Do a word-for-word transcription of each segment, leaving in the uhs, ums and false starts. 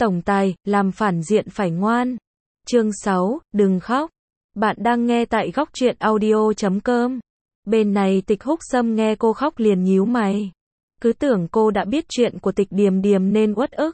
Tổng tài, làm phản diện phải ngoan. Chương sáu, đừng khóc. Bạn đang nghe tại góc truyện audio chấm com. Bên này Tịch Húc Sâm nghe cô khóc liền nhíu mày. Cứ tưởng cô đã biết chuyện của Tịch Điềm Điềm nên uất ức.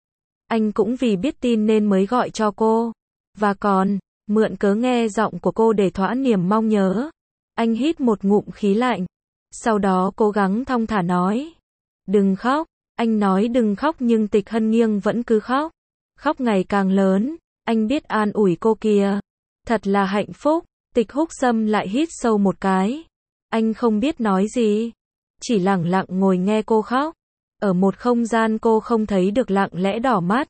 Anh cũng vì biết tin nên mới gọi cho cô. Và còn, mượn cớ nghe giọng của cô để thỏa niềm mong nhớ. Anh hít một ngụm khí lạnh. Sau đó cố gắng thong thả nói. Đừng khóc. Anh nói đừng khóc nhưng Tịch Hân Nghiêng vẫn cứ khóc. Khóc ngày càng lớn. Anh biết an ủi cô kìa. Thật là hạnh phúc. Tịch Húc Sâm lại hít sâu một cái. Anh không biết nói gì. Chỉ lặng lặng ngồi nghe cô khóc. Ở một không gian cô không thấy được lặng lẽ đỏ mắt.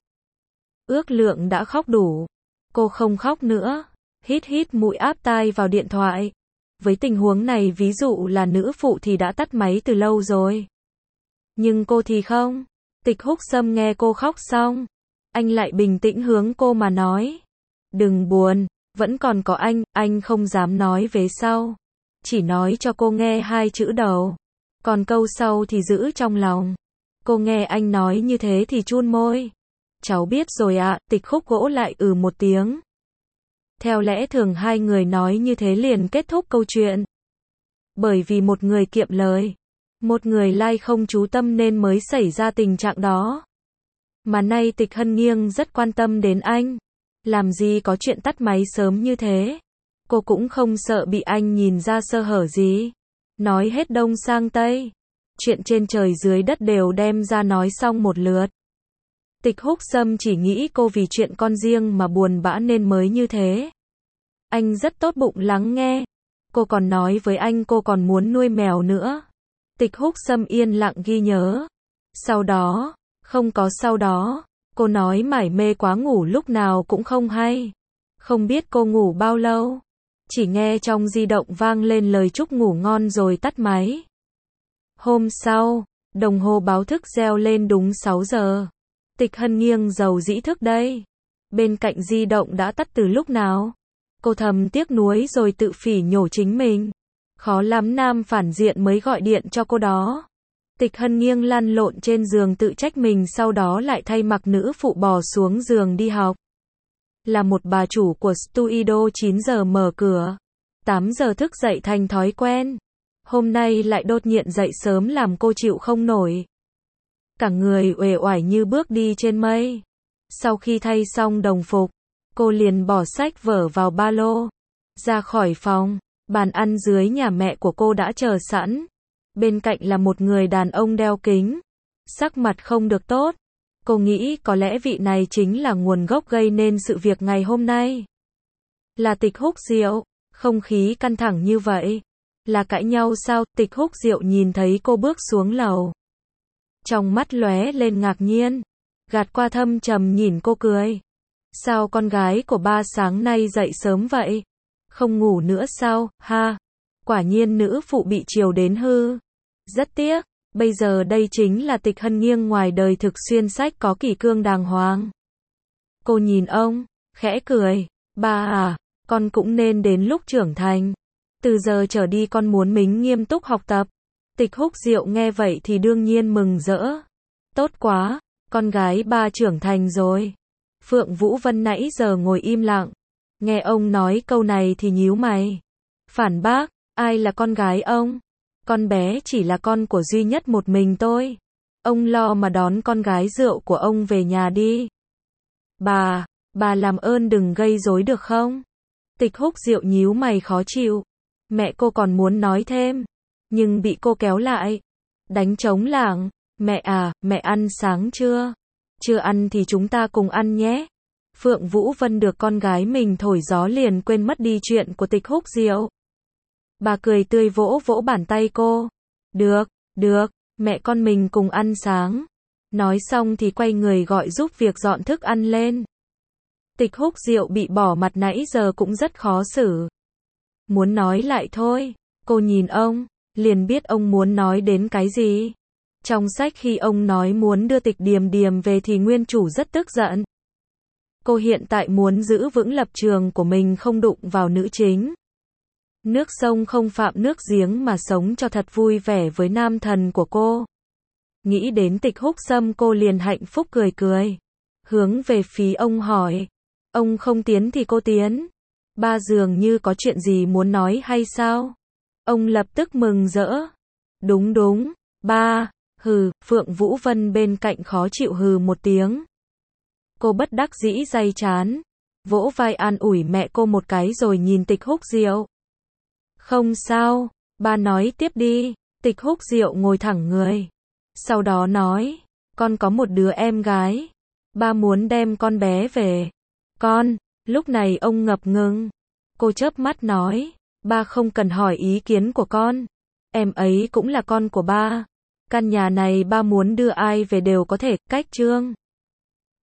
Ước lượng đã khóc đủ. Cô không khóc nữa. Hít hít mũi áp tai vào điện thoại. Với tình huống này ví dụ là nữ phụ thì đã tắt máy từ lâu rồi. Nhưng cô thì không. Tịch Húc Sâm nghe cô khóc xong. Anh lại bình tĩnh hướng cô mà nói. Đừng buồn, vẫn còn có anh, anh không dám nói vế sau. Chỉ nói cho cô nghe hai chữ đầu. Còn câu sau thì giữ trong lòng. Cô nghe anh nói như thế thì chun môi. Cháu biết rồi ạ, Tịch Húc gỗ lại ừ một tiếng. Theo lẽ thường hai người nói như thế liền kết thúc câu chuyện. Bởi vì một người kiệm lời. Một người like không chú tâm nên mới xảy ra tình trạng đó. Mà nay Tịch Hân Nghiêng rất quan tâm đến anh. Làm gì có chuyện tắt máy sớm như thế. Cô cũng không sợ bị anh nhìn ra sơ hở gì. Nói hết đông sang tây. Chuyện trên trời dưới đất đều đem ra nói xong một lượt. Tịch Húc Sâm chỉ nghĩ cô vì chuyện con riêng mà buồn bã nên mới như thế. Anh rất tốt bụng lắng nghe. Cô còn nói với anh cô còn muốn nuôi mèo nữa. Tịch Húc Sâm yên lặng ghi nhớ. Sau đó, không có sau đó, cô nói mải mê quá ngủ lúc nào cũng không hay. Không biết cô ngủ bao lâu. Chỉ nghe trong di động vang lên lời chúc ngủ ngon rồi tắt máy. Hôm sau, đồng hồ báo thức reo lên đúng sáu giờ. Tịch Hân Nghiêng giàu dĩ thức đây. Bên cạnh di động đã tắt từ lúc nào. Cô thầm tiếc nuối rồi tự phỉ nhổ chính mình. Khó lắm nam phản diện mới gọi điện cho cô đó. Tịch Hân Nghiêng lăn lộn trên giường tự trách mình sau đó lại thay mặc nữ phụ bò xuống giường đi học. Là một bà chủ của studio chín giờ mở cửa. tám giờ thức dậy thành thói quen. Hôm nay lại đột nhiên dậy sớm làm cô chịu không nổi. Cả người uể oải như bước đi trên mây. Sau khi thay xong đồng phục, cô liền bỏ sách vở vào ba lô. Ra khỏi phòng, bàn ăn dưới nhà mẹ của cô đã chờ sẵn. Bên cạnh là một người đàn ông đeo kính. Sắc mặt không được tốt. Cô nghĩ có lẽ vị này chính là nguồn gốc gây nên sự việc ngày hôm nay. Là Tịch Húc Diệu. Không khí căng thẳng như vậy. Là cãi nhau sao? Tịch Húc Diệu nhìn thấy cô bước xuống lầu. Trong mắt lóe lên ngạc nhiên. Gạt qua thâm trầm nhìn cô cười. Sao con gái của ba sáng nay dậy sớm vậy? Không ngủ nữa sao? Ha! Quả nhiên nữ phụ bị chiều đến hư. Rất tiếc, bây giờ đây chính là Tịch Hân Nghiêng ngoài đời thực xuyên sách có kỷ cương đàng hoàng. Cô nhìn ông, khẽ cười. Ba à, con cũng nên đến lúc trưởng thành. Từ giờ trở đi con muốn mình nghiêm túc học tập. Tịch Húc Diệu nghe vậy thì đương nhiên mừng rỡ. Tốt quá, con gái ba trưởng thành rồi. Phượng Vũ Vân nãy giờ ngồi im lặng. Nghe ông nói câu này thì nhíu mày. Phản bác, ai là con gái ông? Con bé chỉ là con của duy nhất một mình tôi. Ông lo mà đón con gái rượu của ông về nhà đi. Bà, bà làm ơn đừng gây rối được không? Tịch Húc Diệu nhíu mày khó chịu. Mẹ cô còn muốn nói thêm. Nhưng bị cô kéo lại. Đánh trống lảng. Mẹ à, mẹ ăn sáng chưa? Chưa ăn thì chúng ta cùng ăn nhé. Phượng Vũ Vân được con gái mình thổi gió liền quên mất đi chuyện của Tịch Húc Diệu. Bà cười tươi vỗ vỗ bàn tay cô. Được, được, mẹ con mình cùng ăn sáng. Nói xong thì quay người gọi giúp việc dọn thức ăn lên. Tịch Húc Diệu bị bỏ mặt nãy giờ cũng rất khó xử. Muốn nói lại thôi. Cô nhìn ông, liền biết ông muốn nói đến cái gì. Trong sách khi ông nói muốn đưa Tịch Điềm Điềm về thì nguyên chủ rất tức giận. Cô hiện tại muốn giữ vững lập trường của mình không đụng vào nữ chính. Nước sông không phạm nước giếng mà sống cho thật vui vẻ với nam thần của cô. Nghĩ đến Tịch Húc Sâm cô liền hạnh phúc cười cười. hướng về phía ông hỏi. Ông không tiến thì cô tiến. Ba dường như có chuyện gì muốn nói hay sao? Ông lập tức mừng rỡ. Đúng đúng, ba, hừ, Phượng Vũ Vân bên cạnh khó chịu hừ một tiếng. Cô bất đắc dĩ day chán, vỗ vai an ủi mẹ cô một cái rồi nhìn Tịch Húc Diệu. Không sao, ba nói tiếp đi. Tịch Húc Diệu ngồi thẳng người. Sau đó nói, con có một đứa em gái. Ba muốn đem con bé về. Con, lúc này ông ngập ngừng. Cô chớp mắt nói, ba không cần hỏi ý kiến của con. Em ấy cũng là con của ba. Căn nhà này ba muốn đưa ai về đều có thể, cách Trương